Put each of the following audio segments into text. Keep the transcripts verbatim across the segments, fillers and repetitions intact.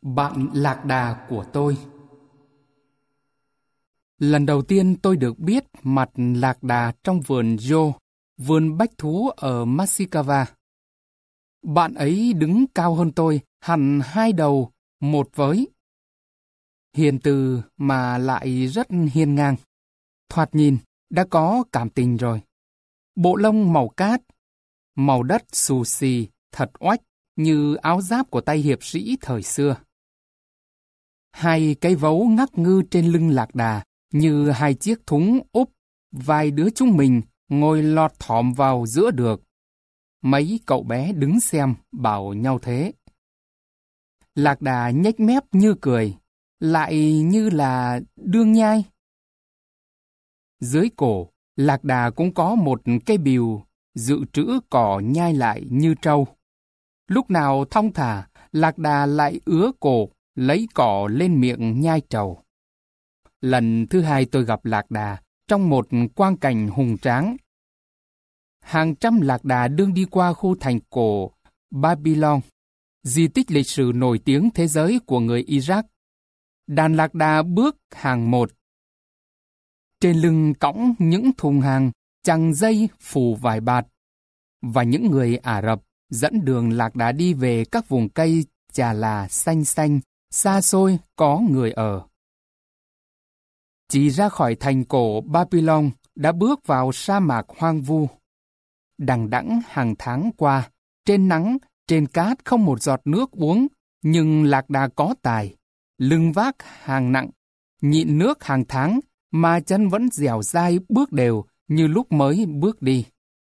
Bạn lạc đà của tôi. Lần đầu tiên tôi được biết mặt lạc đà trong vườn Joe, vườn bách thú ở Mashikawa. Bạn ấy đứng cao hơn tôi hẳn hai đầu, một với. Hiền từ mà lại rất hiên ngang. Thoạt nhìn đã có cảm tình rồi. Bộ lông màu cát, màu đất xù xì, thật oách như áo giáp của tay hiệp sĩ thời xưa. Hai cái vấu ngắc ngư trên lưng lạc đà như hai chiếc thúng úp, vài đứa chúng mình ngồi lọt thỏm vào giữa được. Mấy cậu bé đứng xem bảo nhau thế. Lạc đà nhếch mép như cười, lại như là đương nhai. Dưới cổ, lạc đà cũng có một cái bìu dự trữ cỏ nhai lại như trâu. Lúc nào thong thả, lạc đà lại ứa cổ, lấy cỏ lên miệng nhai trầu. Lần thứ hai tôi gặp lạc đà trong một quang cảnh hùng tráng. Hàng trăm lạc đà đương đi qua khu thành cổ Babylon, di tích lịch sử nổi tiếng thế giới của người Iraq. Đàn lạc đà bước hàng một. Trên lưng cõng những thùng hàng, chằng dây phủ vải bạt. Và những người Ả Rập dẫn đường lạc đà đi về các vùng cây trà là xanh xanh, xa xôi có người ở. Chỉ ra khỏi thành cổ Babylon đã bước vào sa mạc hoang vu. Đằng đẵng hàng tháng qua, trên nắng, trên cát không một giọt nước uống, nhưng lạc đà có tài, lưng vác hàng nặng, nhịn nước hàng tháng, mà chân vẫn dẻo dai bước đều như lúc mới bước đi.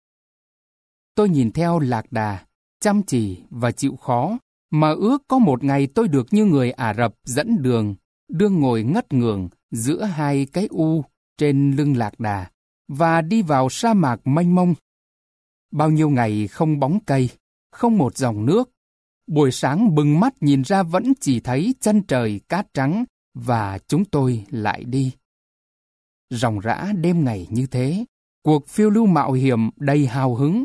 Tôi nhìn theo lạc đà, chăm chỉ và chịu khó, mà ước có một ngày tôi được như người Ả Rập dẫn đường, đương ngồi ngất ngưởng giữa hai cái u trên lưng lạc đà, và đi vào sa mạc mênh mông. Bao nhiêu ngày không bóng cây, không một dòng nước. Buổi sáng bừng mắt nhìn ra vẫn chỉ thấy chân trời cát trắng, và chúng tôi lại đi. Ròng rã đêm ngày như thế, cuộc phiêu lưu mạo hiểm đầy hào hứng.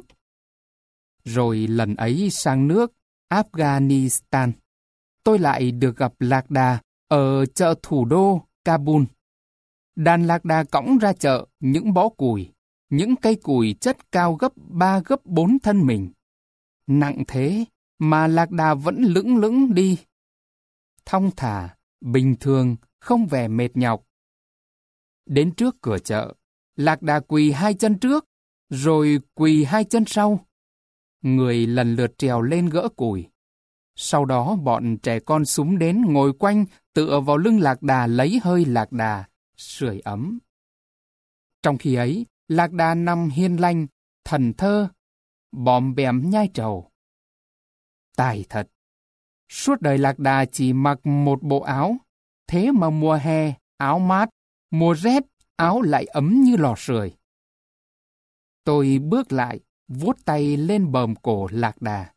Rồi lần ấy sang nước Afghanistan, tôi lại được gặp lạc đà ở chợ thủ đô Kabul. Đàn lạc đà cõng ra chợ những bó củi, những cây củi chất cao gấp ba gấp bốn thân mình. Nặng thế mà lạc đà vẫn lững lững đi. Thong thả, bình thường, không vẻ mệt nhọc. Đến trước cửa chợ, lạc đà quỳ hai chân trước, rồi quỳ hai chân sau. Người lần lượt trèo lên gỡ củi. Sau đó bọn trẻ con súng đến ngồi quanh tựa vào lưng lạc đà lấy hơi lạc đà, sưởi ấm. Trong khi ấy, lạc đà nằm hiên lành, thần thơ, bòm bèm nhai trầu. Tài thật! Suốt đời lạc đà chỉ mặc một bộ áo, thế mà mùa hè áo mát, mùa rét áo lại ấm như lò sưởi. Tôi bước lại, vuốt tay lên bờm cổ lạc đà.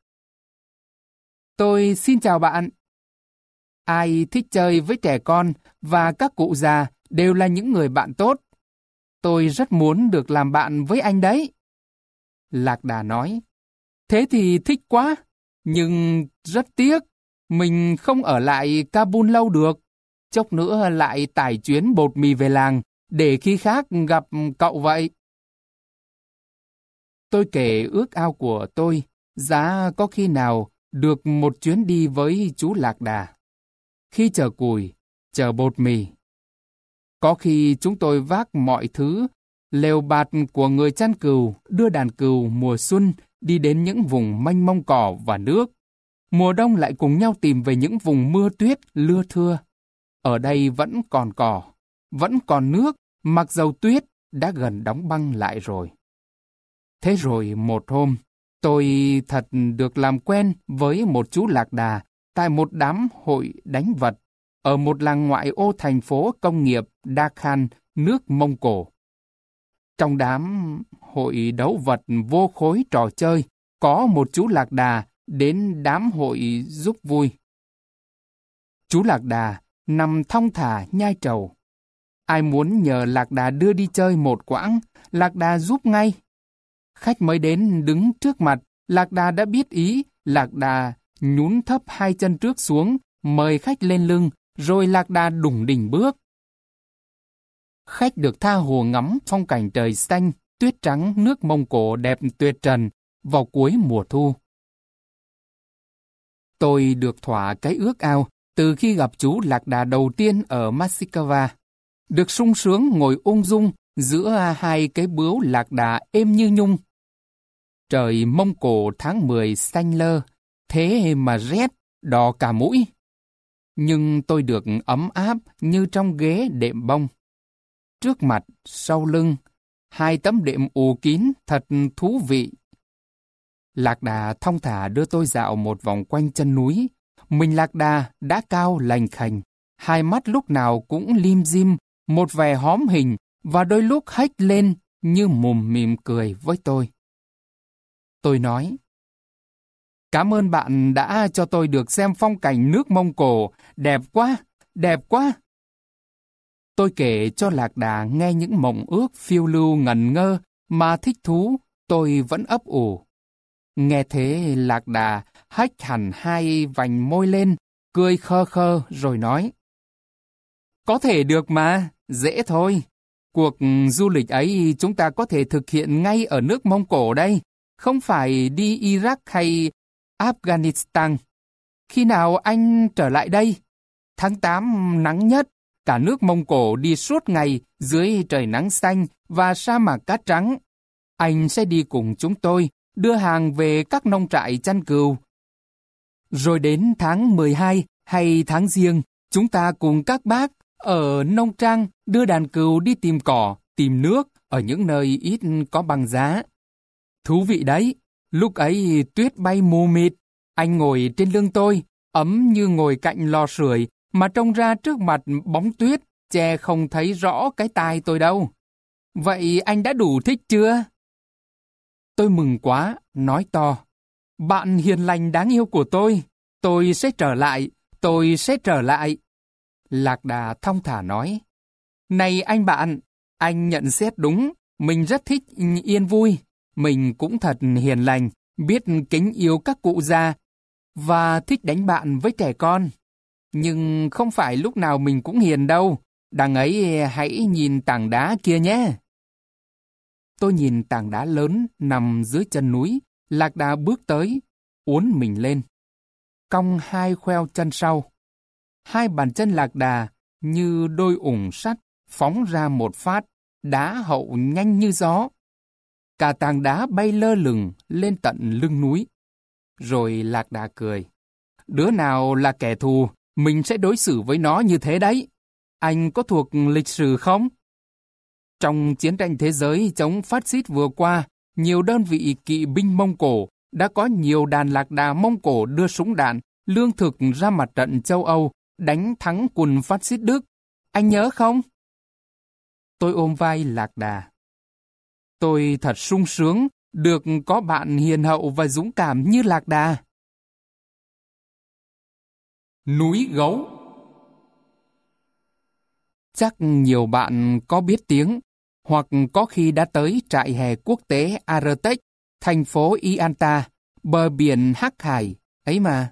Tôi xin chào bạn. Ai thích chơi với trẻ con và các cụ già đều là những người bạn tốt. Tôi rất muốn được làm bạn với anh đấy. Lạc đà nói. Thế thì thích quá, nhưng rất tiếc, mình không ở lại Kabul lâu được. Chốc nữa lại tải chuyến bột mì về làng, để khi khác gặp cậu vậy. Tôi kể ước ao của tôi, giá có khi nào được một chuyến đi với chú lạc đà. Khi chở củi, chở bột mì. Có khi chúng tôi vác mọi thứ, lều bạt của người chăn cừu đưa đàn cừu mùa xuân đi đến những vùng mênh mông cỏ và nước. Mùa đông lại cùng nhau tìm về những vùng mưa tuyết lưa thưa. Ở đây vẫn còn cỏ, vẫn còn nước, mặc dầu tuyết đã gần đóng băng lại rồi. Thế rồi một hôm, tôi thật được làm quen với một chú lạc đà tại một đám hội đánh vật ở một làng ngoại ô thành phố công nghiệp Dakhan, nước Mông Cổ. Trong đám hội đấu vật vô khối trò chơi, có một chú lạc đà đến đám hội giúp vui. Chú lạc đà nằm thong thả nhai trầu. Ai muốn nhờ lạc đà đưa đi chơi một quãng, lạc đà giúp ngay. Khách mới đến đứng trước mặt, lạc đà đã biết ý, lạc đà nhún thấp hai chân trước xuống, mời khách lên lưng, rồi lạc đà đủng đỉnh bước. Khách được tha hồ ngắm phong cảnh trời xanh, tuyết trắng, nước Mông Cổ đẹp tuyệt trần vào cuối mùa thu. Tôi được thỏa cái ước ao từ khi gặp chú lạc đà đầu tiên ở Moscow, được sung sướng ngồi ung dung giữa hai cái bướu lạc đà êm như nhung. Trời Mông Cổ tháng mười xanh lơ, thế mà rét, đỏ cả mũi. Nhưng tôi được ấm áp như trong ghế đệm bông. Trước mặt, sau lưng, hai tấm đệm ù kín thật thú vị. Lạc đà thong thả đưa tôi dạo một vòng quanh chân núi. Mình lạc đà đã cao lành khành, hai mắt lúc nào cũng lim dim, một vẻ hóm hình và đôi lúc hếch lên như mồm mỉm cười với tôi. Tôi nói, cảm ơn bạn đã cho tôi được xem phong cảnh nước Mông Cổ, đẹp quá, đẹp quá. Tôi kể cho lạc đà nghe những mộng ước phiêu lưu ngẩn ngơ mà thích thú, tôi vẫn ấp ủ. Nghe thế lạc đà hách hẳn hai vành môi lên, cười khơ khơ rồi nói, có thể được mà, dễ thôi. Cuộc du lịch ấy chúng ta có thể thực hiện ngay ở nước Mông Cổ đây, không phải đi Iraq hay Afghanistan. Khi nào anh trở lại đây? Tháng tám nắng nhất, cả nước Mông Cổ đi suốt ngày dưới trời nắng xanh và sa mạc cát trắng. Anh sẽ đi cùng chúng tôi, đưa hàng về các nông trại chăn cừu. Rồi đến tháng mười hai hay tháng Giêng, chúng ta cùng các bác ở nông trang đưa đàn cừu đi tìm cỏ, tìm nước ở những nơi ít có băng giá. Thú vị đấy, lúc ấy tuyết bay mù mịt, anh ngồi trên lưng tôi, ấm như ngồi cạnh lò sưởi mà trông ra trước mặt bóng tuyết, che không thấy rõ cái tai tôi đâu. Vậy anh đã đủ thích chưa? Tôi mừng quá, nói to. Bạn hiền lành đáng yêu của tôi, tôi sẽ trở lại, tôi sẽ trở lại. Lạc đà thong thả nói. Này anh bạn, anh nhận xét đúng, mình rất thích yên vui. Mình cũng thật hiền lành, biết kính yêu các cụ già và thích đánh bạn với trẻ con. Nhưng không phải lúc nào mình cũng hiền đâu. Đằng ấy hãy nhìn tảng đá kia nhé. Tôi nhìn tảng đá lớn nằm dưới chân núi. Lạc đà bước tới, uốn mình lên, cong hai khoeo chân sau. Hai bàn chân lạc đà như đôi ủng sắt phóng ra một phát, đá hậu nhanh như gió. Cả tảng đá bay lơ lửng lên tận lưng núi. Rồi lạc đà cười. Đứa nào là kẻ thù, mình sẽ đối xử với nó như thế đấy. Anh có thuộc lịch sử không? Trong chiến tranh thế giới chống phát xít vừa qua, nhiều đơn vị kỵ binh Mông Cổ đã có nhiều đàn lạc đà Mông Cổ đưa súng đạn, lương thực ra mặt trận châu Âu, đánh thắng quân phát xít Đức. Anh nhớ không? Tôi ôm vai lạc đà. Tôi thật sung sướng được có bạn hiền hậu và dũng cảm như lạc đà. Núi gấu. Chắc nhiều bạn có biết tiếng, hoặc có khi đã tới trại hè quốc tế Artek, thành phố Ianta, bờ biển Hắc Hải, ấy mà.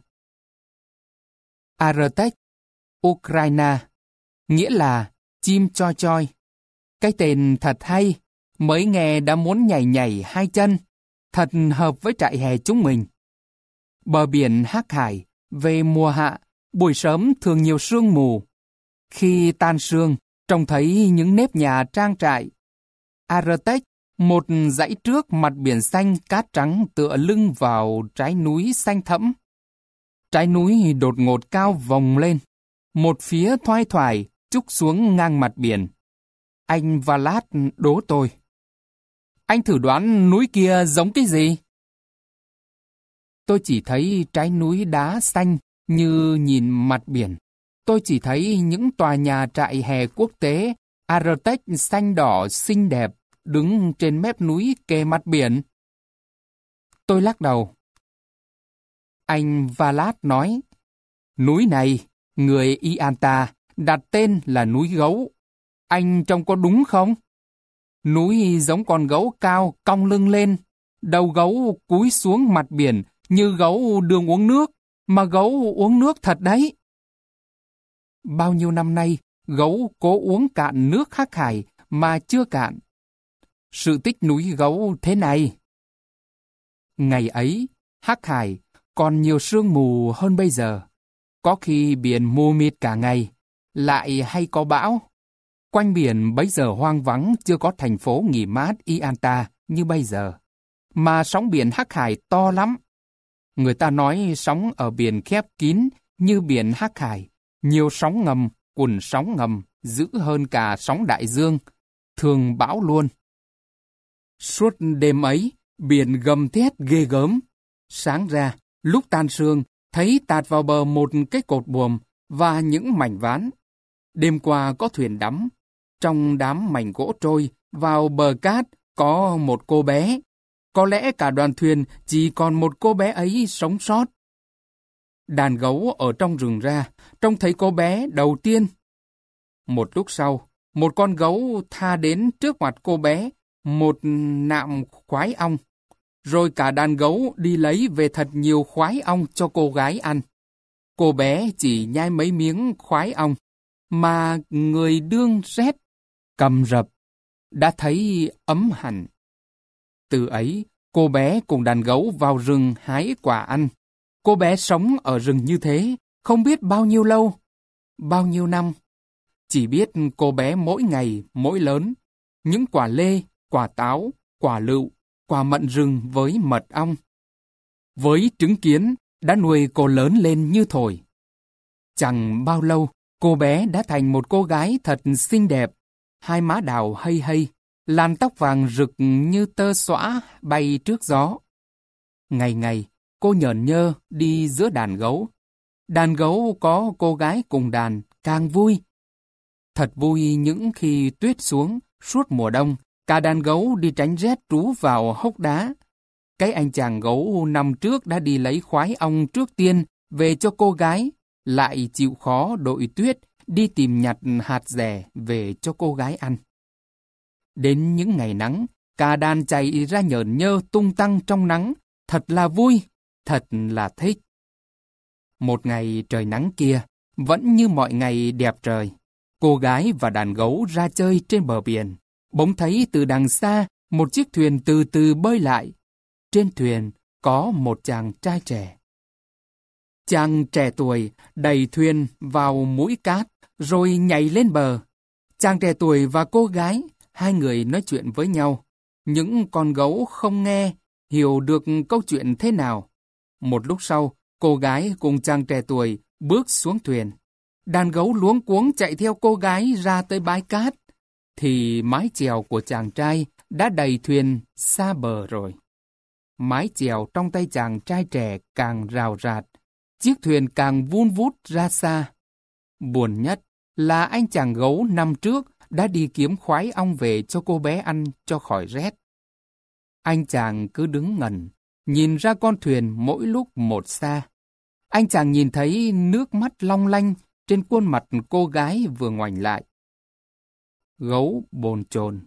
Artek, Ukraine, nghĩa là chim choi choi. Cái tên thật hay, mới nghe đã muốn nhảy nhảy hai chân, thật hợp với trại hè chúng mình. Bờ biển Hắc Hải, về mùa hạ, buổi sớm thường nhiều sương mù. Khi tan sương, trông thấy những nếp nhà trang trại. Artek, một dãy trước mặt biển xanh cát trắng tựa lưng vào trái núi xanh thẫm. Trái núi đột ngột cao vòng lên, một phía thoai thoải trúc xuống ngang mặt biển. Anh Vlad đố tôi. Anh thử đoán núi kia giống cái gì? Tôi chỉ thấy trái núi đá xanh như nhìn mặt biển. Tôi chỉ thấy những tòa nhà trại hè quốc tế Artek xanh đỏ xinh đẹp đứng trên mép núi kề mặt biển. Tôi lắc đầu. Anh Vlad nói, núi này, người Ianta đặt tên là núi gấu. Anh trông có đúng không? Núi giống con gấu cao cong lưng lên, đầu gấu cúi xuống mặt biển như gấu đường uống nước, mà gấu uống nước thật đấy. bao nhiêu năm nay, gấu cố uống cạn nước Hắc Hải mà chưa cạn. Sự tích núi gấu thế này. Ngày ấy, Hắc Hải còn nhiều sương mù hơn bây giờ. Có khi biển mù mịt cả ngày, lại hay có bão. Quanh biển bấy giờ hoang vắng, chưa có thành phố nghỉ mát Ianta như bây giờ. Mà sóng biển Hắc Hải to lắm. Người ta nói sóng ở biển khép kín như biển Hắc Hải, nhiều sóng ngầm, quần sóng ngầm, dữ hơn cả sóng đại dương, thường bão luôn. Suốt đêm ấy, biển gầm thét ghê gớm. Sáng ra, lúc tan sương, thấy tạt vào bờ một cái cột buồm và những mảnh ván. Đêm qua có thuyền đắm. Trong đám mảnh gỗ trôi, vào bờ cát có một cô bé. Có lẽ cả đoàn thuyền chỉ còn một cô bé ấy sống sót. Đàn gấu ở trong rừng ra, trông thấy cô bé đầu tiên. Một lúc sau, một con gấu tha đến trước mặt cô bé, một nạm khoái ong. Rồi cả đàn gấu đi lấy về thật nhiều khoái ong cho cô gái ăn. Cô bé chỉ nhai mấy miếng khoái ong, mà người đương rét, cầm rập, đã thấy ấm hẳn. Từ ấy, cô bé cùng đàn gấu vào rừng hái quả ăn. Cô bé sống ở rừng như thế, không biết bao nhiêu lâu, bao nhiêu năm. Chỉ biết cô bé mỗi ngày mỗi lớn, những quả lê, quả táo, quả lựu, quả mận rừng với mật ong. Với trứng kiến, đã nuôi cô lớn lên như thổi. Chẳng bao lâu, cô bé đã thành một cô gái thật xinh đẹp, hai má đào hây hây, làn tóc vàng rực như tơ xõa bay trước gió. Ngày ngày, cô nhởn nhơ đi giữa đàn gấu. Đàn gấu có cô gái cùng đàn, càng vui. Thật vui những khi tuyết xuống, suốt mùa đông, cả đàn gấu đi tránh rét trú vào hốc đá. Cái anh chàng gấu năm trước đã đi lấy khoái ong trước tiên về cho cô gái, lại chịu khó đội tuyết đi tìm nhặt hạt dẻ về cho cô gái ăn. Đến những ngày nắng, cả đàn chạy ra nhởn nhơ tung tăng trong nắng, thật là vui, thật là thích. Một ngày trời nắng kia, vẫn như mọi ngày đẹp trời, cô gái và đàn gấu ra chơi trên bờ biển. Bỗng thấy từ đằng xa một chiếc thuyền từ từ bơi lại. Trên thuyền có một chàng trai trẻ. Chàng trẻ tuổi đẩy thuyền vào mũi cát rồi nhảy lên bờ. Chàng trẻ tuổi và cô gái, hai người nói chuyện với nhau. Những con gấu không nghe, hiểu được câu chuyện thế nào. Một lúc sau, cô gái cùng chàng trẻ tuổi bước xuống thuyền. Đàn gấu luống cuống chạy theo cô gái ra tới bãi cát. Thì mái chèo của chàng trai đã đẩy thuyền xa bờ rồi. Mái chèo trong tay chàng trai trẻ càng rào rạt, chiếc thuyền càng vun vút ra xa. Buồn nhất là anh chàng gấu năm trước đã đi kiếm khoái ong về cho cô bé ăn cho khỏi rét. Anh chàng cứ đứng ngẩn, nhìn ra con thuyền mỗi lúc một xa. Anh chàng nhìn thấy nước mắt long lanh trên khuôn mặt cô gái vừa ngoảnh lại. Gấu bồn chồn.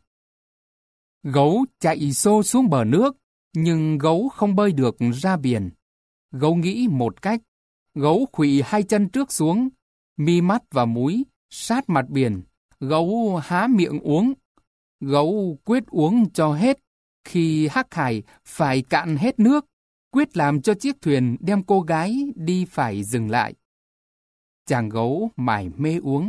Gấu chạy xô xuống bờ nước, nhưng gấu không bơi được ra biển. Gấu nghĩ một cách. Gấu khuỵu hai chân trước xuống, mi mắt và múi sát mặt biển. Gấu há miệng uống. Gấu quyết uống cho hết. Khi Hắc Hải phải cạn hết nước, quyết làm cho chiếc thuyền đem cô gái đi phải dừng lại. Chàng gấu mải mê uống.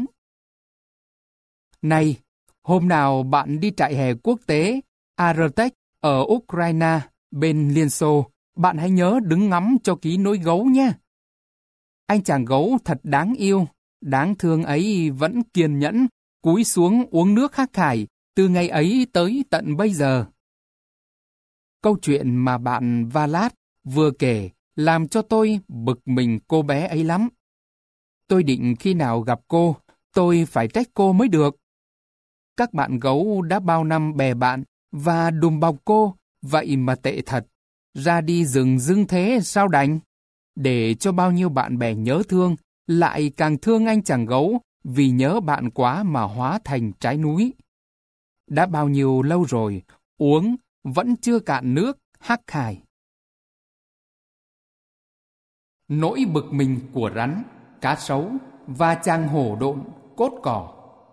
Này, hôm nào bạn đi trại hè quốc tế Arctic ở Ukraine bên Liên Xô, bạn hãy nhớ đứng ngắm cho kỹ nối gấu nhé. Anh chàng gấu thật đáng yêu, đáng thương ấy vẫn kiên nhẫn, cúi xuống uống nước Hắc Hải từ ngày ấy tới tận bây giờ. Câu chuyện mà bạn Vlad vừa kể làm cho tôi bực mình cô bé ấy lắm. Tôi định khi nào gặp cô, tôi phải trách cô mới được. Các bạn gấu đã bao năm bè bạn và đùm bọc cô, vậy mà tệ thật. Ra đi rừng dưng thế sao đành? Để cho bao nhiêu bạn bè nhớ thương, lại càng thương anh chàng gấu vì nhớ bạn quá mà hóa thành trái núi. Đã bao nhiêu lâu rồi, uống vẫn chưa cạn nước Hắc Hải. Nỗi bực mình của rắn, cá sấu và chàng hổ độn cốt cỏ.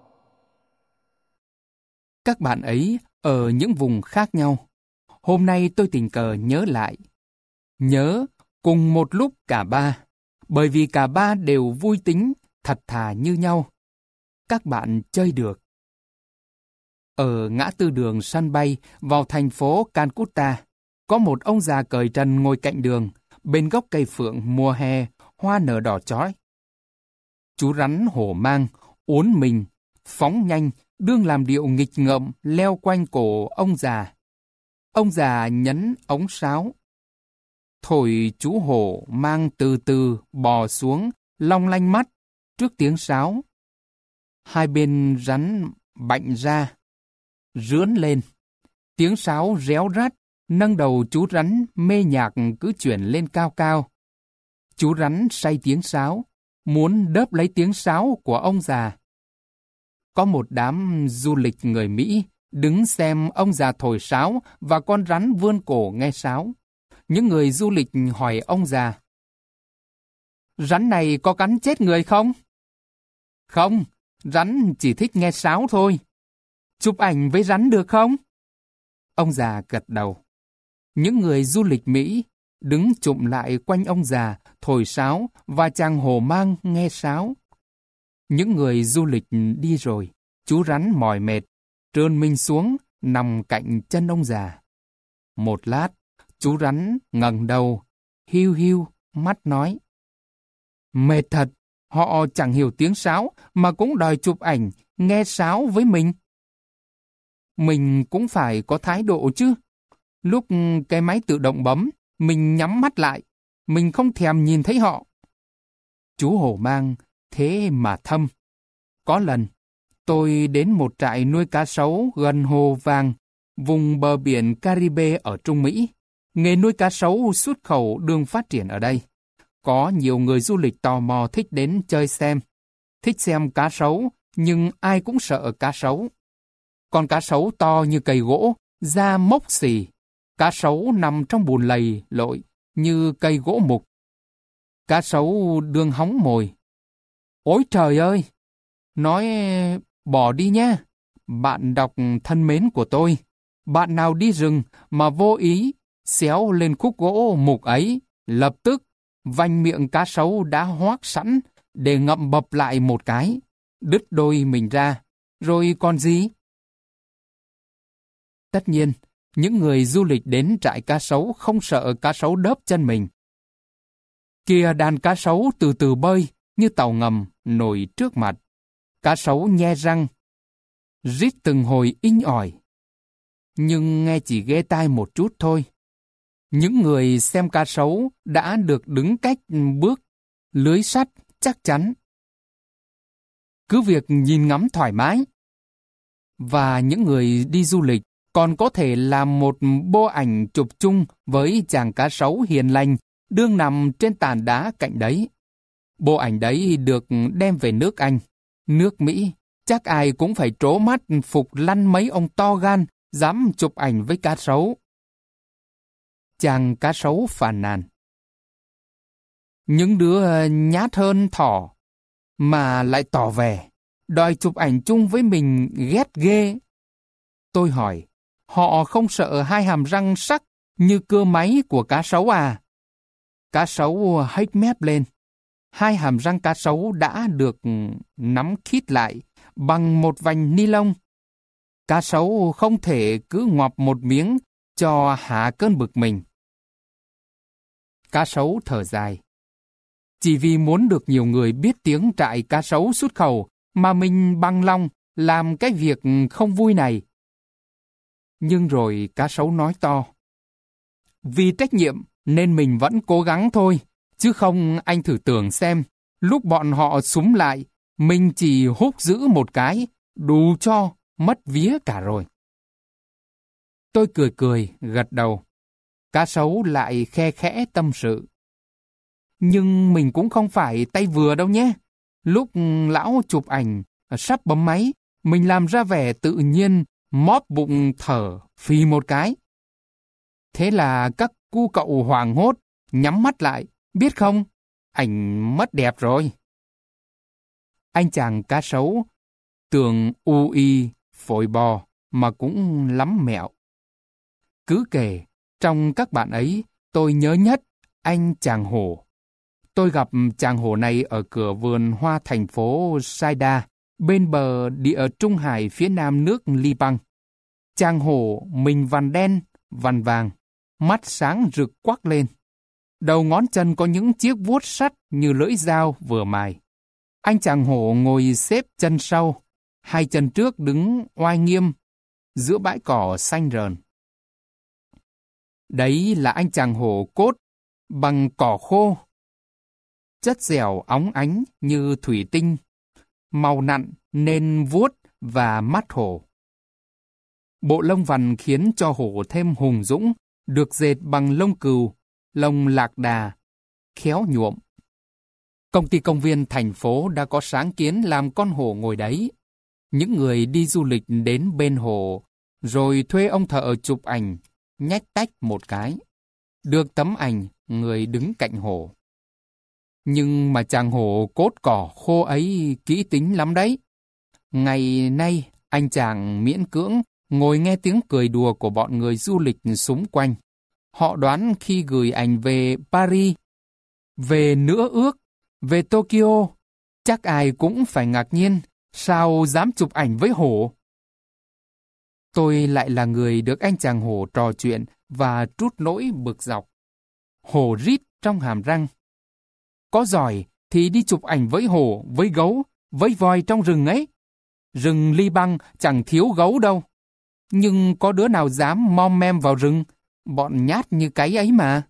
Các bạn ấy ở những vùng khác nhau. Hôm nay tôi tình cờ nhớ lại. Nhớ cùng một lúc cả ba, bởi vì cả ba đều vui tính, thật thà như nhau. Các bạn chơi được. Ở ngã tư đường sân bay vào thành phố Calcutta, có một ông già cởi trần ngồi cạnh đường, bên gốc cây phượng mùa hè, hoa nở đỏ chói. Chú rắn hổ mang, uốn mình, phóng nhanh, đương làm điệu nghịch ngợm leo quanh cổ ông già. Ông già nhấn ống sáo. Thổi chú hổ mang từ từ bò xuống, long lanh mắt, trước tiếng sáo. Hai bên rắn bạnh ra, rướn lên. Tiếng sáo réo rắt, nâng đầu chú rắn mê nhạc cứ chuyển lên cao cao. Chú rắn say tiếng sáo, muốn đớp lấy tiếng sáo của ông già. Có một đám du lịch người Mỹ đứng xem ông già thổi sáo và con rắn vươn cổ nghe sáo. Những người du lịch hỏi ông già: "Rắn này có cắn chết người không?" "Không, rắn chỉ thích nghe sáo thôi." "Chụp ảnh với rắn được không?" Ông già gật đầu. Những người du lịch Mỹ đứng chụm lại quanh ông già thổi sáo và chàng hổ mang nghe sáo. Những người du lịch đi rồi, chú rắn mỏi mệt, trơn mình xuống, nằm cạnh chân ông già. Một lát, chú rắn ngẩng đầu, hiu hiu, mắt nói: "Mệt thật, họ chẳng hiểu tiếng sáo mà cũng đòi chụp ảnh, nghe sáo với mình." Mình cũng phải có thái độ chứ. Lúc cái máy tự động bấm, mình nhắm mắt lại, mình không thèm nhìn thấy họ. Chú hổ mang thế mà thâm. Có lần, tôi đến một trại nuôi cá sấu gần Hồ Vàng, vùng bờ biển Caribe ở Trung Mỹ. Nghề nuôi cá sấu xuất khẩu đương phát triển ở đây. Có nhiều người du lịch tò mò thích đến chơi xem. Thích xem cá sấu, nhưng ai cũng sợ cá sấu. Con cá sấu to như cây gỗ, da mốc xì. Cá sấu nằm trong bùn lầy lội như cây gỗ mục. Cá sấu đương hóng mồi. Ôi trời ơi! Nói bỏ đi nhé. Bạn đọc thân mến của tôi. Bạn nào đi rừng mà vô ý xéo lên khúc gỗ mục ấy, lập tức vành miệng cá sấu đã hoác sẵn để ngậm bập lại một cái, đứt đôi mình ra. Rồi còn gì? Tất nhiên, những người du lịch đến trại cá sấu không sợ cá sấu đớp chân mình. Kìa đàn cá sấu từ từ bơi như tàu ngầm nổi trước mặt. Cá sấu nhe răng, rít từng hồi inh ỏi. Nhưng nghe chỉ ghê tai một chút thôi. Những người xem cá sấu đã được đứng cách bước, lưới sắt chắc chắn. Cứ việc nhìn ngắm thoải mái. Và những người đi du lịch còn có thể làm một bộ ảnh chụp chung với chàng cá sấu hiền lành đương nằm trên tàn đá cạnh đấy. Bộ ảnh đấy được đem về nước Anh, nước Mỹ. Chắc ai cũng phải trố mắt phục lăn mấy ông to gan dám chụp ảnh với cá sấu. Chàng cá sấu phàn nàn: "Những đứa nhát hơn thỏ mà lại tỏ vẻ, đòi chụp ảnh chung với mình ghét ghê." Tôi hỏi, họ không sợ hai hàm răng sắc như cưa máy của cá sấu à? Cá sấu hếch mép lên. Hai hàm răng cá sấu đã được nắm khít lại bằng một vành ni lông. Cá sấu không thể cứ ngoặp một miếng cho hạ cơn bực mình. Cá sấu thở dài. Chỉ vì muốn được nhiều người biết tiếng trại cá sấu xuất khẩu mà mình bằng lòng làm cái việc không vui này. Nhưng rồi cá sấu nói to: "Vì trách nhiệm nên mình vẫn cố gắng thôi, chứ không anh thử tưởng xem, lúc bọn họ súm lại, mình chỉ húc giữ một cái, đủ cho mất vía cả rồi." Tôi cười cười, gật đầu. Cá sấu lại khe khẽ tâm sự: "Nhưng mình cũng không phải tay vừa đâu nhé. Lúc lão chụp ảnh, sắp bấm máy, mình làm ra vẻ tự nhiên, móp bụng thở phì một cái. Thế là các cu cậu hoảng hốt, nhắm mắt lại, biết không, ảnh mất đẹp rồi." Anh chàng cá sấu, tường u y, phổi bò, mà cũng lắm mẹo. Cứ kể, trong các bạn ấy, tôi nhớ nhất anh chàng hổ. Tôi gặp chàng hổ này ở cửa vườn hoa thành phố Saida, bên bờ địa Trung Hải phía nam nước Liban. Chàng hổ mình vằn đen, vằn vàng, mắt sáng rực quắc lên. Đầu ngón chân có những chiếc vuốt sắt như lưỡi dao vừa mài. Anh chàng hổ ngồi xếp chân sau, hai chân trước đứng oai nghiêm giữa bãi cỏ xanh rờn. Đấy là anh chàng hổ cốt bằng cỏ khô, chất dẻo óng ánh như thủy tinh, màu nặn nên vuốt và mắt hổ. Bộ lông vằn khiến cho hổ thêm hùng dũng, được dệt bằng lông cừu, lông lạc đà, khéo nhuộm. Công ty công viên thành phố đã có sáng kiến làm con hổ ngồi đấy. Những người đi du lịch đến bên hồ, rồi thuê ông thợ chụp ảnh, nhách tách một cái. Được tấm ảnh, người đứng cạnh hổ. Nhưng mà chàng hổ cốt cỏ khô ấy kỹ tính lắm đấy. Ngày nay, anh chàng miễn cưỡng ngồi nghe tiếng cười đùa của bọn người du lịch xung quanh. Họ đoán khi gửi ảnh về Paris, về Nữa Ước, về Tokyo, chắc ai cũng phải ngạc nhiên, sao dám chụp ảnh với hổ. Tôi lại là người được anh chàng hổ trò chuyện và trút nỗi bực dọc. Hổ rít trong hàm răng. Có giỏi thì đi chụp ảnh với hổ, với gấu, với voi trong rừng ấy. Rừng Liban chẳng thiếu gấu đâu. Nhưng có đứa nào dám mom mem vào rừng, bọn nhát như cái ấy mà.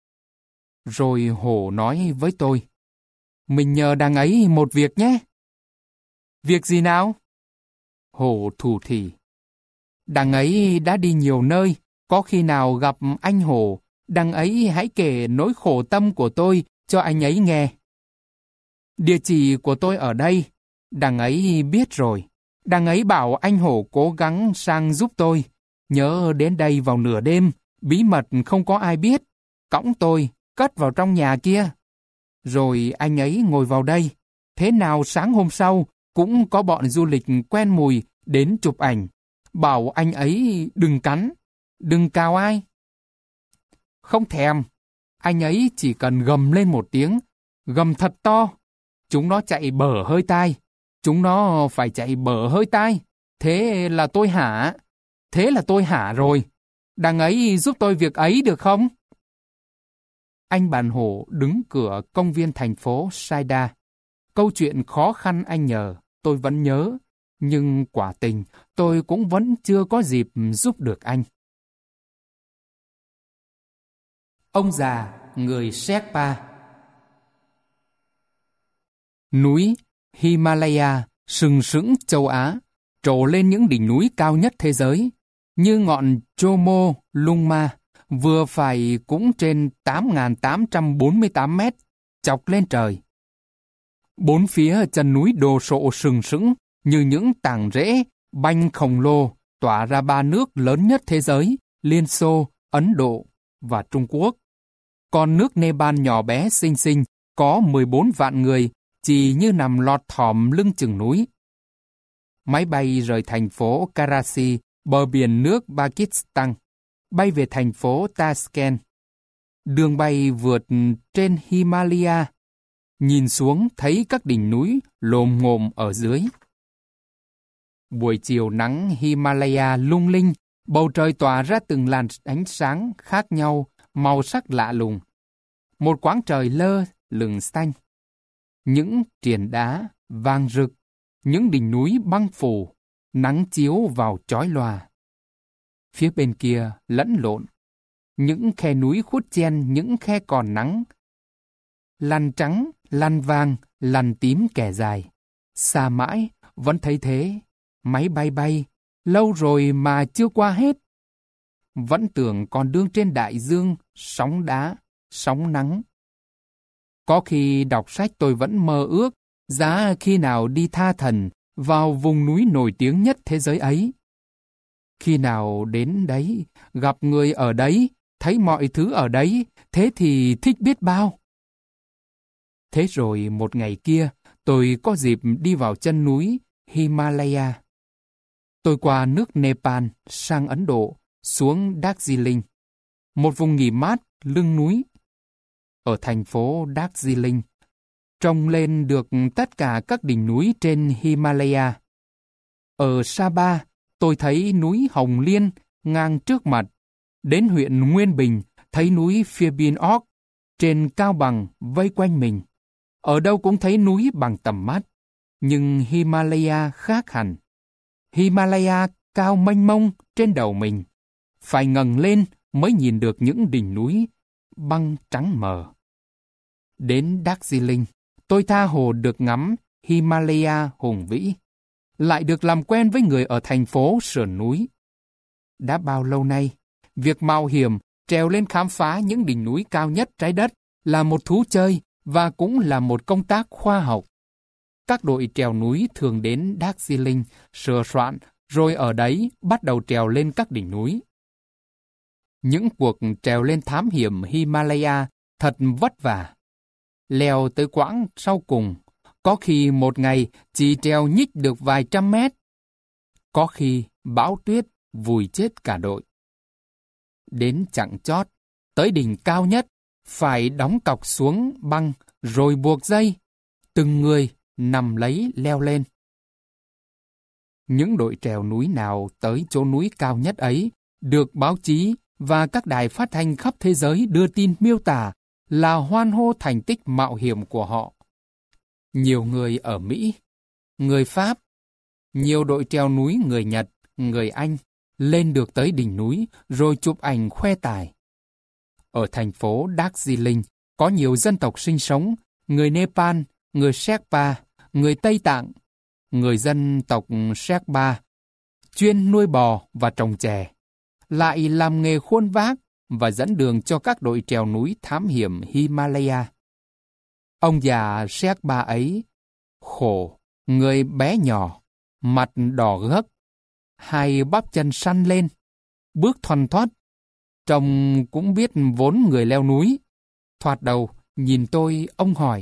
Rồi hổ nói với tôi, mình nhờ đằng ấy một việc nhé. Việc gì nào? Hổ thủ thỉ. Đằng ấy đã đi nhiều nơi, có khi nào gặp anh hổ, đằng ấy hãy kể nỗi khổ tâm của tôi cho anh ấy nghe. Địa chỉ của tôi ở đây, đằng ấy biết rồi. Đằng ấy bảo anh hổ cố gắng sang giúp tôi. Nhớ đến đây vào nửa đêm, bí mật không có ai biết. Cõng tôi, cất vào trong nhà kia. Rồi anh ấy ngồi vào đây. Thế nào sáng hôm sau, cũng có bọn du lịch quen mùi đến chụp ảnh. Bảo anh ấy đừng cắn, đừng cào ai. Không thèm, anh ấy chỉ cần gầm lên một tiếng, gầm thật to. Chúng nó chạy bở hơi tai, chúng nó phải chạy bở hơi tai. Thế là tôi hả? Thế là tôi hả rồi. Đằng ấy giúp tôi việc ấy được không? Anh bạn hổ đứng cửa công viên thành phố Saida. Câu chuyện khó khăn anh nhờ, tôi vẫn nhớ. Nhưng quả tình, tôi cũng vẫn chưa có dịp giúp được anh. Ông già, người Sherpa. Núi Himalaya sừng sững châu Á, trổ lên những đỉnh núi cao nhất thế giới, như ngọn Chomo Lungma, vừa phải cũng trên tám nghìn tám trăm bốn mươi tám mét, chọc lên trời. Bốn phía chân núi đồ sộ sừng sững, như những tảng rễ, banh khổng lồ tỏa ra ba nước lớn nhất thế giới, Liên Xô, Ấn Độ và Trung Quốc. Còn nước Nepal nhỏ bé xinh xinh, có mười bốn vạn người, chỉ như nằm lọt thỏm lưng chừng núi. Máy bay rời thành phố Karachi, bờ biển nước Pakistan, bay về thành phố Tashkent. Đường bay vượt trên Himalaya, nhìn xuống thấy các đỉnh núi lồm ngồm ở dưới. Buổi chiều nắng Himalaya lung linh, bầu trời tỏa ra từng làn ánh sáng khác nhau, màu sắc lạ lùng. Một quãng trời lơ lửng xanh. Những triền đá vàng rực, những đỉnh núi băng phủ, nắng chiếu vào chói lòa. Phía bên kia lẫn lộn, những khe núi khuất chen những khe còn nắng. Lằn trắng, lằn vàng, lằn tím kẻ dài. Xa mãi, vẫn thấy thế. Máy bay bay, lâu rồi mà chưa qua hết. Vẫn tưởng còn đương trên đại dương, sóng đá, sóng nắng. Có khi đọc sách tôi vẫn mơ ước, giá khi nào đi tha thần vào vùng núi nổi tiếng nhất thế giới ấy. Khi nào đến đấy, gặp người ở đấy, thấy mọi thứ ở đấy, thế thì thích biết bao. Thế rồi một ngày kia, tôi có dịp đi vào chân núi Himalaya. Tôi qua nước Nepal sang Ấn Độ, xuống Darjeeling, một vùng nghỉ mát lưng núi. Ở thành phố Darjeeling, trông lên được tất cả các đỉnh núi trên Himalaya. Ở Sapa, tôi thấy núi Hồng Liên ngang trước mặt. Đến huyện Nguyên Bình, thấy núi Phía Biên Óc trên cao bằng vây quanh mình. Ở đâu cũng thấy núi bằng tầm mắt. Nhưng Himalaya khác hẳn. Himalaya cao mênh mông trên đầu mình. Phải ngẩng lên mới nhìn được những đỉnh núi băng trắng mờ. Đến Darjeeling, tôi tha hồ được ngắm Himalaya hùng vĩ, lại được làm quen với người ở thành phố sườn núi. Đã bao lâu nay, việc mạo hiểm trèo lên khám phá những đỉnh núi cao nhất trái đất là một thú chơi và cũng là một công tác khoa học. Các đội trèo núi thường đến Darjeeling sửa soạn, rồi ở đấy bắt đầu trèo lên các đỉnh núi. Những cuộc trèo lên thám hiểm Himalaya thật vất vả. Leo tới quãng sau cùng, có khi một ngày chỉ trèo nhích được vài trăm mét. Có khi bão tuyết vùi chết cả đội. Đến chặng chót, tới đỉnh cao nhất, phải đóng cọc xuống băng rồi buộc dây, từng người nằm lấy leo lên. Những đội trèo núi nào tới chỗ núi cao nhất ấy được báo chí và các đài phát thanh khắp thế giới đưa tin miêu tả là hoan hô thành tích mạo hiểm của họ. Nhiều người ở Mỹ, người Pháp, nhiều đội trèo núi người Nhật, người Anh lên được tới đỉnh núi rồi chụp ảnh khoe tài. Ở thành phố Darjeeling có nhiều dân tộc sinh sống, người Nepal, người Sherpa, người Tây Tạng, người dân tộc Sherpa, chuyên nuôi bò và trồng chè, lại làm nghề khuôn vác và dẫn đường cho các đội trèo núi thám hiểm Himalaya. Ông già Sherpa ấy khổ, người bé nhỏ, mặt đỏ gấc, hai bắp chân săn lên, bước thoăn thoắt, trông cũng biết vốn người leo núi. Thoạt đầu, nhìn tôi, ông hỏi: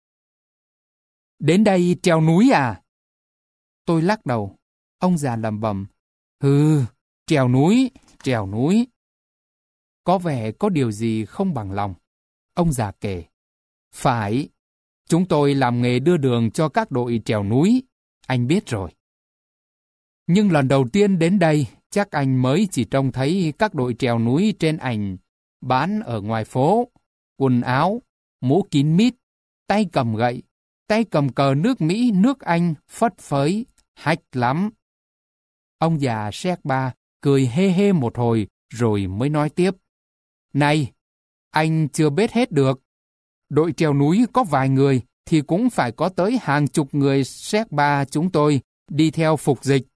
"Đến đây trèo núi à?" Tôi lắc đầu. Ông già lẩm bẩm: "Hừ, trèo núi, trèo núi." Có vẻ có điều gì không bằng lòng. Ông già kể: "Phải, chúng tôi làm nghề đưa đường cho các đội trèo núi, anh biết rồi. Nhưng lần đầu tiên đến đây, chắc anh mới chỉ trông thấy các đội trèo núi trên ảnh bán ở ngoài phố, quần áo, mũ kín mít, tay cầm gậy, tay cầm cờ nước Mỹ, nước Anh, phất phới, hách lắm." Ông già Sherpa cười hê hê một hồi rồi mới nói tiếp: "Này, anh chưa biết hết được. Đội trèo núi có vài người thì cũng phải có tới hàng chục người Sherpa chúng tôi đi theo phục dịch.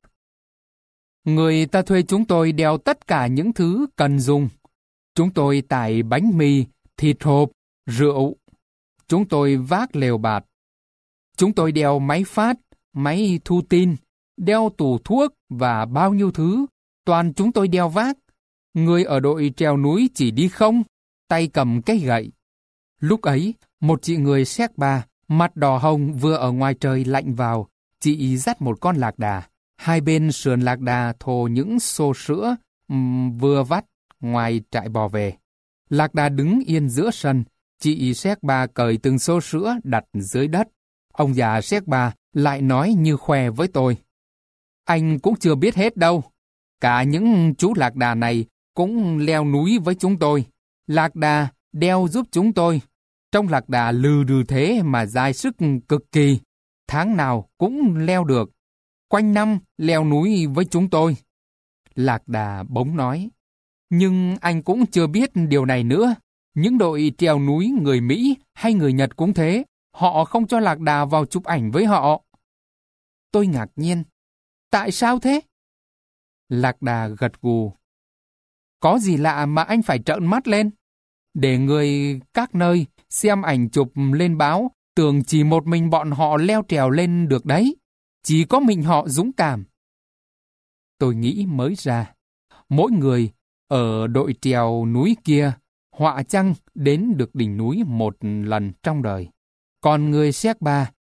Người ta thuê chúng tôi đeo tất cả những thứ cần dùng. Chúng tôi tải bánh mì, thịt hộp, rượu. Chúng tôi vác lều bạt. Chúng tôi đeo máy phát, máy thu tin, đeo tủ thuốc và bao nhiêu thứ. Toàn chúng tôi đeo vác. Người ở đội trèo núi chỉ đi không, tay cầm cái gậy." Lúc ấy, một chị người Sherpa, mặt đỏ hồng vừa ở ngoài trời lạnh vào. Chị dắt một con lạc đà. Hai bên sườn lạc đà thồ những xô sữa um, vừa vắt ngoài trại bò về. Lạc đà đứng yên giữa sân. Chị Sherpa cởi từng xô sữa đặt dưới đất. Ông già Sherpa lại nói như khoe với tôi: "Anh cũng chưa biết hết đâu. Cả những chú lạc đà này cũng leo núi với chúng tôi. Lạc đà đeo giúp chúng tôi. Trong lạc đà lừ đừ thế mà dai sức cực kỳ. Tháng nào cũng leo được. Quanh năm leo núi với chúng tôi." Lạc đà bỗng nói: "Nhưng anh cũng chưa biết điều này nữa. Những đội trèo núi người Mỹ hay người Nhật cũng thế. Họ không cho lạc đà vào chụp ảnh với họ." Tôi ngạc nhiên. "Tại sao thế?" Lạc đà gật gù: "Có gì lạ mà anh phải trợn mắt lên? Để người các nơi xem ảnh chụp lên báo, tưởng chỉ một mình bọn họ leo trèo lên được đấy. Chỉ có mình họ dũng cảm." Tôi nghĩ mới ra. Mỗi người ở đội trèo núi kia họa chăng đến được đỉnh núi một lần trong đời. Còn người Sherpa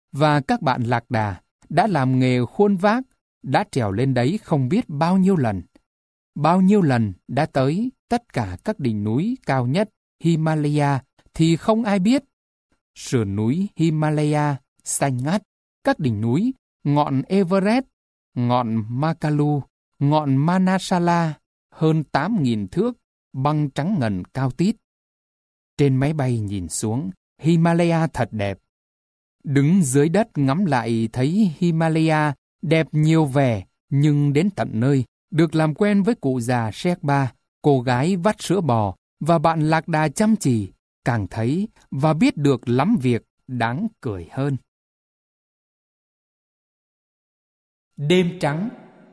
và các bạn lạc đà đã làm nghề khuôn vác, đã trèo lên đấy không biết bao nhiêu lần. Bao nhiêu lần đã tới tất cả các đỉnh núi cao nhất Himalaya thì không ai biết. Sườn núi Himalaya xanh ngắt, các đỉnh núi, ngọn Everest, ngọn Makalu, ngọn Manasala, hơn tám nghìn thước, băng trắng ngần cao tít. Trên máy bay nhìn xuống, Himalaya thật đẹp. Đứng dưới đất ngắm lại thấy Himalaya đẹp nhiều vẻ, nhưng đến tận nơi, được làm quen với cụ già Sherpa, cô gái vắt sữa bò và bạn lạc đà chăm chỉ, càng thấy và biết được lắm việc đáng cười hơn. Đêm trắng.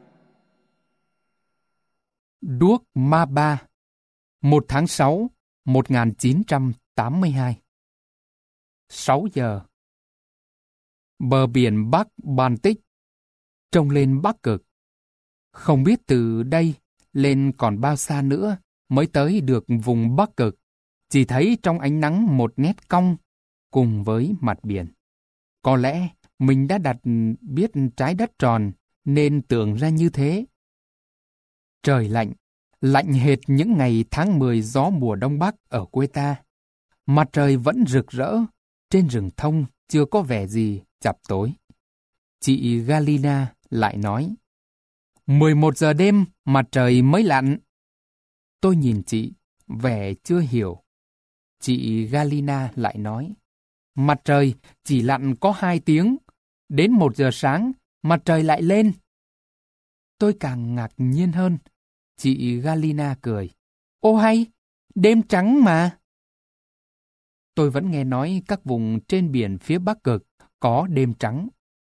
Đuốc Ma Ba, một tháng sáu, một nghìn chín trăm tám mươi hai. Sáu giờ. Bờ biển Bắc Baltic, trông lên Bắc Cực. Không biết từ đây lên còn bao xa nữa mới tới được vùng Bắc Cực, chỉ thấy trong ánh nắng một nét cong cùng với mặt biển. Có lẽ mình đã đặt biết trái đất tròn nên tưởng ra như thế. Trời lạnh, lạnh hệt những ngày tháng mười gió mùa Đông Bắc ở quê ta. Mặt trời vẫn rực rỡ, trên rừng thông chưa có vẻ gì chập tối. Chị Galina lại nói, mười một giờ đêm mặt trời mới lặn. Tôi nhìn chị, vẻ chưa hiểu. Chị Galina lại nói, mặt trời chỉ lặn có hai tiếng, đến một giờ sáng, mặt trời lại lên. Tôi càng ngạc nhiên hơn. Chị Galina cười, ô hay, đêm trắng mà. Tôi vẫn nghe nói các vùng trên biển phía Bắc Cực có đêm trắng.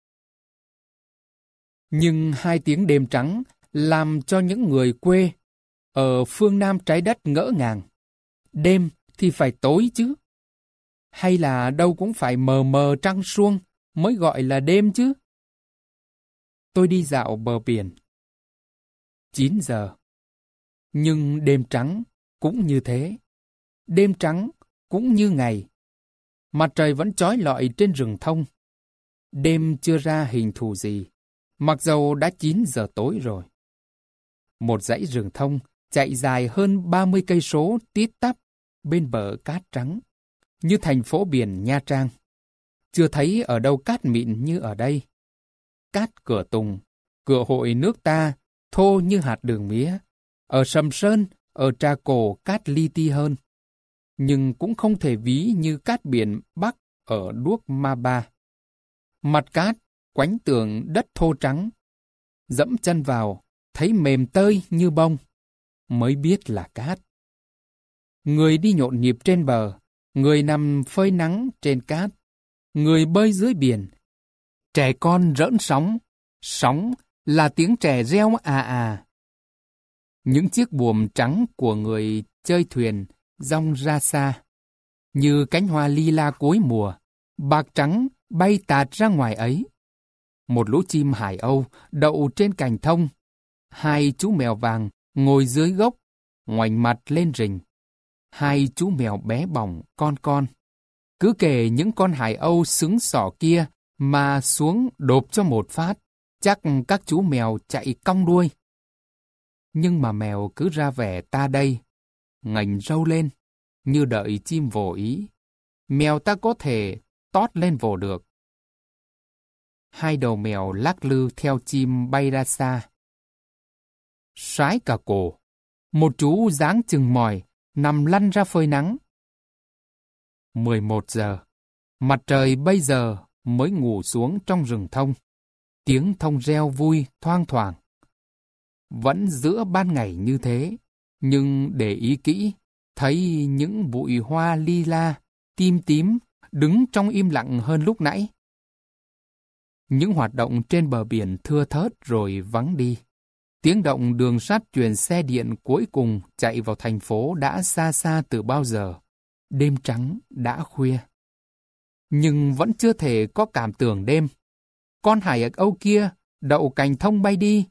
Nhưng hai tiếng đêm trắng làm cho những người quê ở phương Nam trái đất ngỡ ngàng. Đêm thì phải tối chứ. Hay là đâu cũng phải mờ mờ trăng suông mới gọi là đêm chứ. Tôi đi dạo bờ biển. Chín giờ. Nhưng đêm trắng cũng như thế. Đêm trắng cũng như ngày. Mặt trời vẫn chói lọi trên rừng thông. Đêm chưa ra hình thù gì, mặc dầu đã chín giờ tối rồi. Một dãy rừng thông chạy dài hơn ba mươi cây số tít tắp bên bờ cát trắng, như thành phố biển Nha Trang. Chưa thấy ở đâu cát mịn như ở đây. Cát Cửa Tùng, Cửa Hội nước ta, thô như hạt đường mía. Ở Sầm Sơn, ở Trà Cổ cát li ti hơn. Nhưng cũng không thể ví như cát biển Bắc ở Đuốc Ma Ba. Mặt cát, quánh tường đất thô trắng. Dẫm chân vào, thấy mềm tơi như bông. Mới biết là cát. Người đi nhộn nhịp trên bờ, người nằm phơi nắng trên cát, người bơi dưới biển. Trẻ con rỡn sóng, sóng là tiếng trẻ reo à à. Những chiếc buồm trắng của người chơi thuyền dong ra xa, như cánh hoa lila cuối mùa, bạc trắng bay tạt ra ngoài ấy. Một lũ chim hải âu đậu trên cành thông, hai chú mèo vàng ngồi dưới gốc, ngoảnh mặt lên rình. Hai chú mèo bé bỏng con con. Cứ kể những con hải âu xứng sỏ kia mà xuống độp cho một phát, chắc các chú mèo chạy cong đuôi. Nhưng mà mèo cứ ra vẻ ta đây, ngẩng râu lên, như đợi chim vồ ý. Mèo ta có thể tót lên vồ được. Hai đầu mèo lắc lư theo chim bay ra xa. Sái cả cổ, một chú dáng chừng mỏi, nằm lăn ra phơi nắng. mười một giờ, mặt trời bây giờ mới ngủ xuống trong rừng thông. Tiếng thông reo vui thoang thoảng. Vẫn giữa ban ngày như thế, nhưng để ý kỹ, thấy những bụi hoa lila, tim tím, đứng trong im lặng hơn lúc nãy. Những hoạt động trên bờ biển thưa thớt rồi vắng đi. Tiếng động đường sắt truyền xe điện cuối cùng chạy vào thành phố đã xa xa từ bao giờ. Đêm trắng đã khuya. Nhưng vẫn chưa thể có cảm tưởng đêm. Con hải âu kia đậu cành thông bay đi.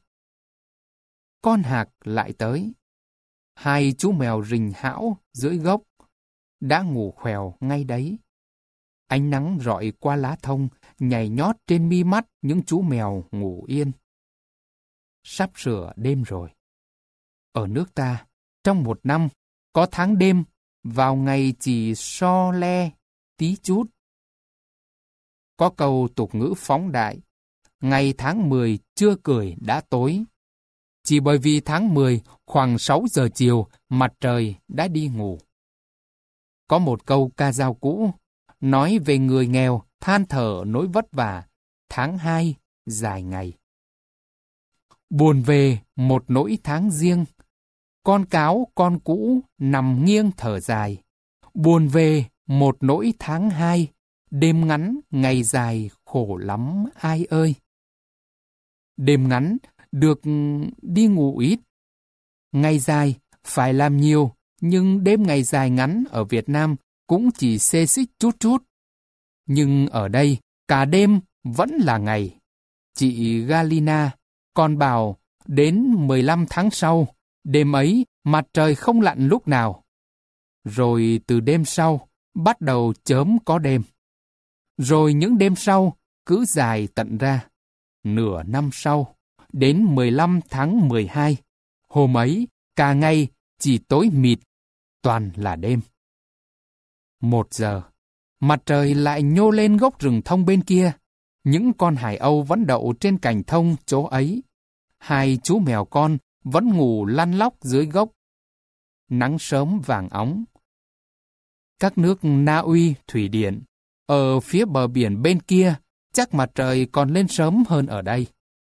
Con hạc lại tới. Hai chú mèo rình hão dưới gốc đã ngủ khèo ngay đấy. Ánh nắng rọi qua lá thông nhảy nhót trên mi mắt những chú mèo ngủ yên. Sắp sửa đêm rồi. Ở nước ta, trong một năm, có tháng đêm, vào ngày chỉ so le, tí chút. Có câu tục ngữ phóng đại, ngày tháng mười chưa cười đã tối. Chỉ bởi vì tháng mười, khoảng sáu giờ chiều, mặt trời đã đi ngủ. Có một câu ca dao cũ, nói về người nghèo, than thở nỗi vất vả, tháng hai, dài ngày. Buồn về một nỗi tháng riêng, con cáo con cũ nằm nghiêng thở dài. Buồn về một nỗi tháng hai, đêm ngắn ngày dài khổ lắm ai ơi. Đêm ngắn được đi ngủ ít. Ngày dài phải làm nhiều, nhưng đêm ngày dài ngắn ở Việt Nam cũng chỉ xê xích chút chút. Nhưng ở đây, cả đêm vẫn là ngày. Chị Galina còn bảo đến mười lăm tháng sau, đêm ấy mặt trời không lặn lúc nào. Rồi từ đêm sau, bắt đầu chớm có đêm. Rồi những đêm sau cứ dài tận ra. Nửa năm sau, đến mười lăm tháng mười hai, hôm ấy cả ngày chỉ tối mịt, toàn là đêm. Một giờ, mặt trời lại nhô lên gốc rừng thông bên kia. Những con hải âu vẫn đậu trên cành thông chỗ ấy. Hai chú mèo con vẫn ngủ lăn lóc dưới gốc. Nắng sớm vàng óng. Các nước Na Uy, Thụy Điển, ở phía bờ biển bên kia, chắc mặt trời còn lên sớm hơn ở đây.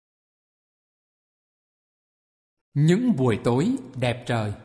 Những buổi tối đẹp trời.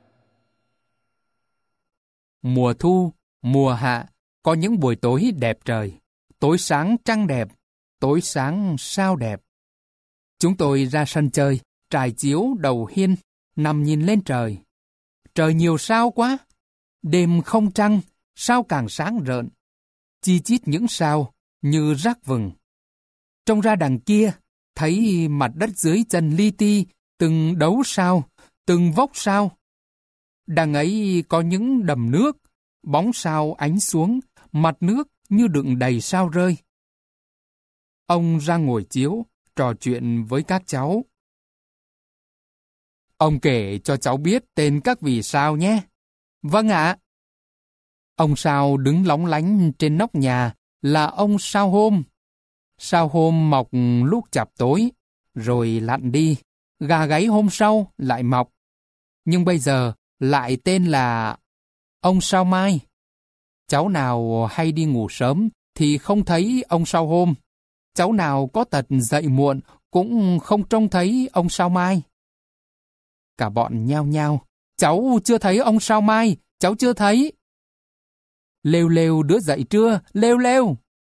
Mùa thu, mùa hạ, có những buổi tối đẹp trời. Tối sáng trăng đẹp, tối sáng sao đẹp. Chúng tôi ra sân chơi, trải chiếu đầu hiên, nằm nhìn lên trời. Trời nhiều sao quá. Đêm không trăng, sao càng sáng rợn. Chi chít những sao như rác vừng. Trông ra đằng kia, thấy mặt đất dưới chân li ti, từng đấu sao, từng vốc sao. Đằng ấy có những đầm nước, bóng sao ánh xuống, mặt nước như đựng đầy sao rơi. Ông ra ngồi chiếu, trò chuyện với các cháu. Ông kể cho cháu biết tên các vì sao nhé. Vâng ạ. Ông sao đứng lóng lánh trên nóc nhà là ông sao hôm. Sao hôm mọc lúc chập tối, rồi lặn đi. Gà gáy hôm sau lại mọc. Nhưng bây giờ lại tên là ông sao mai. Cháu nào hay đi ngủ sớm thì không thấy ông sao hôm. Cháu nào có tật dậy muộn cũng không trông thấy ông sao mai. Cả bọn nhao nhao. Cháu chưa thấy ông sao mai, cháu chưa thấy. Lêu lêu đứa dậy trưa, lêu lêu.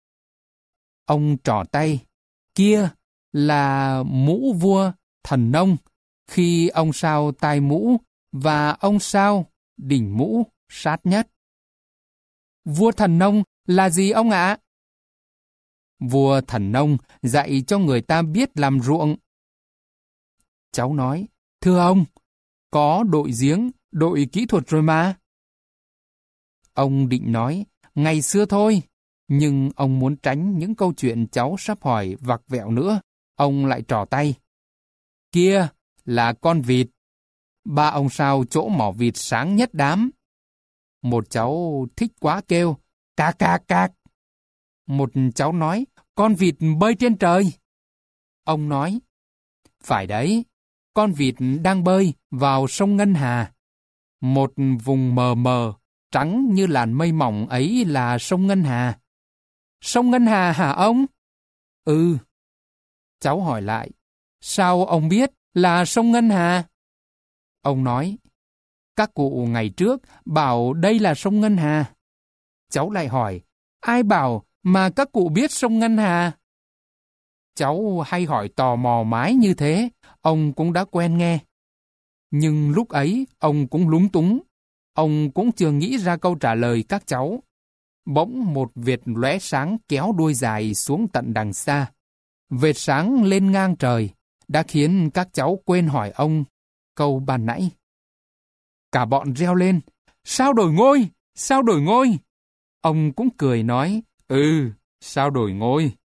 Ông trỏ tay. Kia là mũ vua thần nông, khi ông sao tai mũ và ông sao đỉnh mũ sát nhất. Vua thần nông là gì ông ạ? Vua thần nông dạy cho người ta biết làm ruộng. Cháu nói, thưa ông, có đội giếng, đội kỹ thuật rồi mà. Ông định nói, ngày xưa thôi, nhưng ông muốn tránh những câu chuyện cháu sắp hỏi vặc vẹo nữa. Ông lại trỏ tay. Kia là con vịt. Ba ông sao chỗ mỏ vịt sáng nhất đám. Một cháu thích quá kêu, cạc cạc cạc. Một cháu nói, con vịt bơi trên trời. Ông nói, phải đấy, con vịt đang bơi vào sông Ngân Hà. Một vùng mờ mờ, trắng như làn mây mỏng ấy là sông Ngân Hà. Sông Ngân Hà hả ông? Ừ. Cháu hỏi lại, sao ông biết là sông Ngân Hà? Ông nói, các cụ ngày trước bảo đây là sông Ngân Hà. Cháu lại hỏi, ai bảo mà các cụ biết sông Ngân Hà? Cháu hay hỏi tò mò mái như thế, ông cũng đã quen nghe. Nhưng lúc ấy, ông cũng lúng túng. Ông cũng chưa nghĩ ra câu trả lời các cháu. Bỗng một vệt lóe sáng kéo đuôi dài xuống tận đằng xa. Vệt sáng lên ngang trời, đã khiến các cháu quên hỏi ông câu ban nãy. Cả bọn reo lên, sao đổi ngôi, sao đổi ngôi? Ông cũng cười nói, ừ, sao đổi ngôi.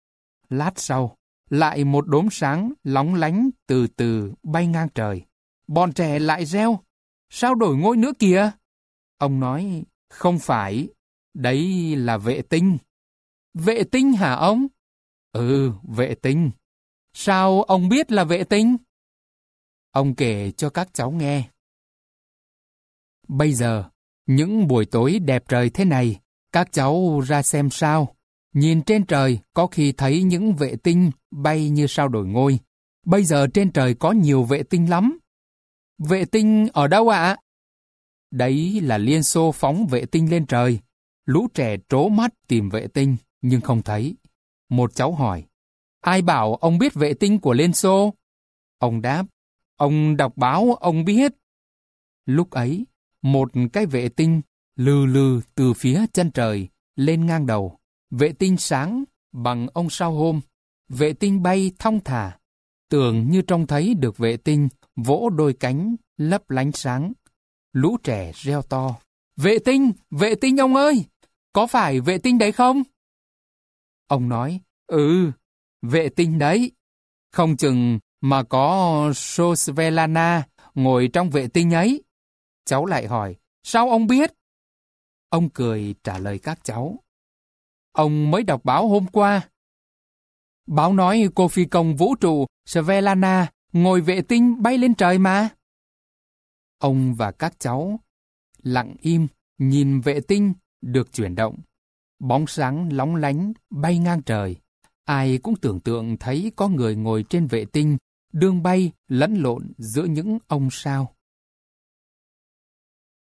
Lát sau, lại một đốm sáng lóng lánh từ từ bay ngang trời. Bọn trẻ lại reo, sao đổi ngôi nữa kìa? Ông nói, không phải, đấy là vệ tinh. Vệ tinh hả ông? Ừ, vệ tinh. Sao ông biết là vệ tinh? Ông kể cho các cháu nghe. Bây giờ, những buổi tối đẹp trời thế này, các cháu ra xem sao. Nhìn trên trời có khi thấy những vệ tinh bay như sao đổi ngôi. Bây giờ trên trời có nhiều vệ tinh lắm. Vệ tinh ở đâu ạ? Đấy là Liên Xô phóng vệ tinh lên trời. Lũ trẻ trố mắt tìm vệ tinh, nhưng không thấy. Một cháu hỏi, ai bảo ông biết vệ tinh của Liên Xô? Ông đáp, ông đọc báo ông biết. Lúc ấy, một cái vệ tinh lừ lừ từ phía chân trời lên ngang đầu. Vệ tinh sáng bằng ông sao hôm. Vệ tinh bay thong thả. Tưởng như trông thấy được vệ tinh vỗ đôi cánh lấp lánh sáng. Lũ trẻ reo to. Vệ tinh, vệ tinh ông ơi! Có phải vệ tinh đấy không? Ông nói, ừ, vệ tinh đấy. Không chừng mà có Svetlana ngồi trong vệ tinh ấy. Cháu lại hỏi, sao ông biết? Ông cười trả lời các cháu. Ông mới đọc báo hôm qua. Báo nói cô phi công vũ trụ Svetlana ngồi vệ tinh bay lên trời mà. Ông và các cháu lặng im nhìn vệ tinh được chuyển động. Bóng sáng lóng lánh bay ngang trời. Ai cũng tưởng tượng thấy có người ngồi trên vệ tinh, đương bay lẫn lộn giữa những ông sao.